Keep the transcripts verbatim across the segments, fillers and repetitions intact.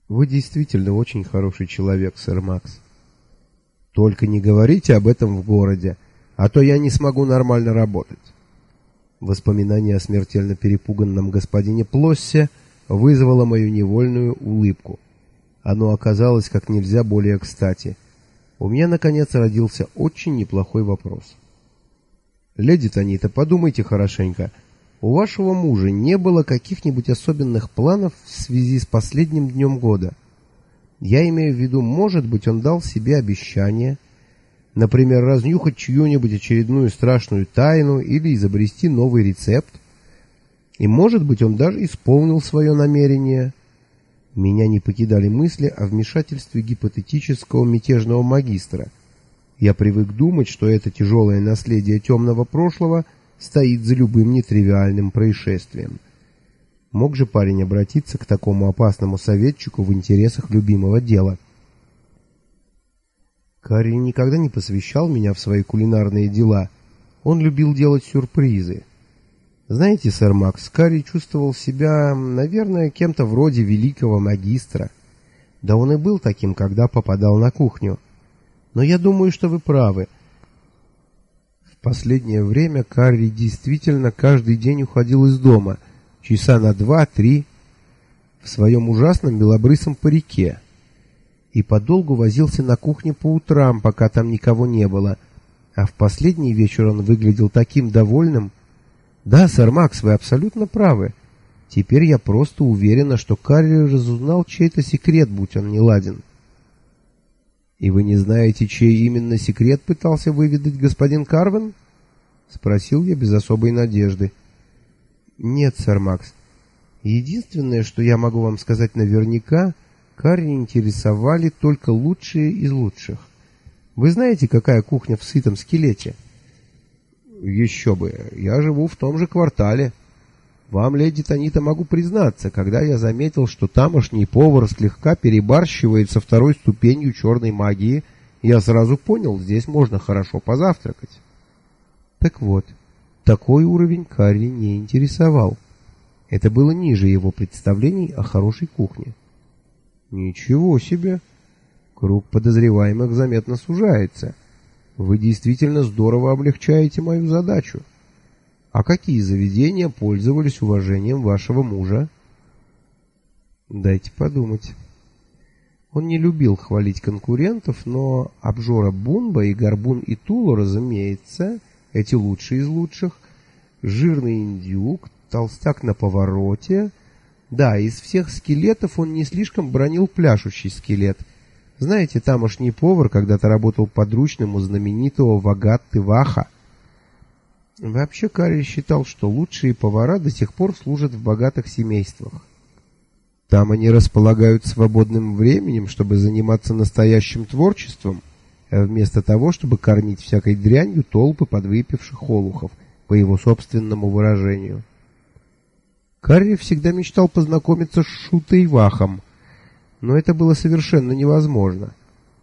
Вы действительно очень хороший человек, сэр Макс. Только не говорите об этом в городе, а то я не смогу нормально работать. Воспоминание о смертельно перепуганном господине Плоссе вызвало мою невольную улыбку. Оно оказалось как нельзя более кстати. У меня, наконец, родился очень неплохой вопрос. Леди Танита, подумайте хорошенько. У вашего мужа не было каких-нибудь особенных планов в связи с последним днем года? Я имею в виду, может быть, он дал себе обещание, например, разнюхать чью-нибудь очередную страшную тайну или изобрести новый рецепт. И, может быть, он даже исполнил свое намерение. Меня не покидали мысли о вмешательстве гипотетического мятежного магистра. Я привык думать, что это тяжелое наследие темного прошлого стоит за любым нетривиальным происшествием. Мог же парень обратиться к такому опасному советчику в интересах любимого дела? Карри никогда не посвящал меня в свои кулинарные дела. Он любил делать сюрпризы. Знаете, сэр Макс, Карри чувствовал себя, наверное, кем-то вроде великого магистра. Да он и был таким, когда попадал на кухню. Но я думаю, что вы правы. В последнее время Карри действительно каждый день уходил из дома, часа на два-три, в своем ужасном белобрысом парике, и подолгу возился на кухне по утрам, пока там никого не было, а в последний вечер он выглядел таким довольным. Да, сэр Макс, вы абсолютно правы. Теперь я просто уверена, что Карри разузнал чей-то секрет, будь он неладен. И вы не знаете, чей именно секрет пытался выведать господин Карвен? Спросил я без особой надежды. Нет, сэр Макс. Единственное, что я могу вам сказать наверняка, Карри интересовали только лучшие из лучших. Вы знаете, какая кухня в Сытом Скелете? Еще бы, я живу в том же квартале. Вам, леди Танита, могу признаться, когда я заметил, что тамошний повар слегка перебарщивает со второй ступенью черной магии, я сразу понял, здесь можно хорошо позавтракать. Так вот, такой уровень Карри не интересовал. Это было ниже его представлений о хорошей кухне. Ничего себе! Круг подозреваемых заметно сужается. Вы действительно здорово облегчаете мою задачу. А какие заведения пользовались уважением вашего мужа? Дайте подумать. Он не любил хвалить конкурентов, но обжора Бунба и Горбун и Тулу, разумеется, эти лучшие из лучших, жирный индюк, толстяк на повороте. Да, из всех скелетов он не слишком бранил пляшущий скелет. Знаете, тамошний повар когда-то работал подручным у знаменитого Вагатты Ваха. Вообще Карри считал, что лучшие повара до сих пор служат в богатых семействах. Там они располагают свободным временем, чтобы заниматься настоящим творчеством, вместо того, чтобы кормить всякой дрянью толпы подвыпивших олухов, по его собственному выражению. Карри всегда мечтал познакомиться с Шутой Вахом, но это было совершенно невозможно.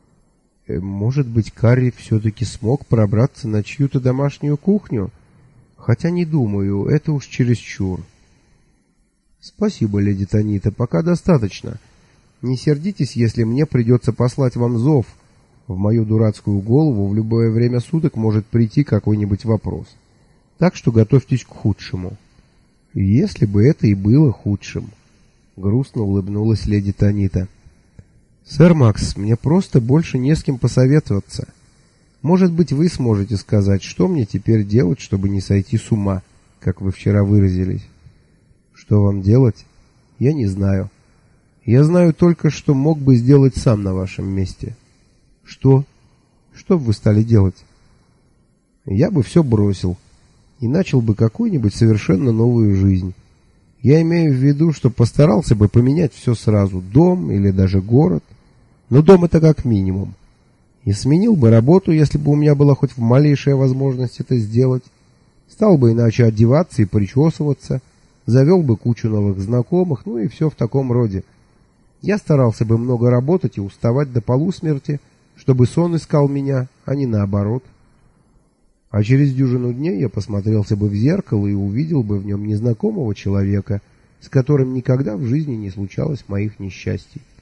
Может быть, Карри все-таки смог пробраться на чью-то домашнюю кухню? Хотя не думаю, это уж чересчур. Спасибо, леди Танита, пока достаточно. Не сердитесь, если мне придется послать вам зов. В мою дурацкую голову в любое время суток может прийти какой-нибудь вопрос. Так что готовьтесь к худшему. Если бы это и было худшим. Грустно улыбнулась леди Танита. Сэр Макс, мне просто больше не с кем посоветоваться. Может быть, вы сможете сказать, что мне теперь делать, чтобы не сойти с ума, как вы вчера выразились. Что вам делать? Я не знаю. Я знаю только, что мог бы сделать сам на вашем месте. Что? Что бы вы стали делать? Я бы все бросил и начал бы какую-нибудь совершенно новую жизнь. Я имею в виду, что постарался бы поменять все сразу, дом или даже город. Но дом это как минимум. И сменил бы работу, если бы у меня была хоть малейшая возможность это сделать. Стал бы иначе одеваться и причесываться, завел бы кучу новых знакомых, ну и все в таком роде. Я старался бы много работать и уставать до полусмерти, чтобы сон искал меня, а не наоборот. А через дюжину дней я посмотрелся бы в зеркало и увидел бы в нем незнакомого человека, с которым никогда в жизни не случалось моих несчастий.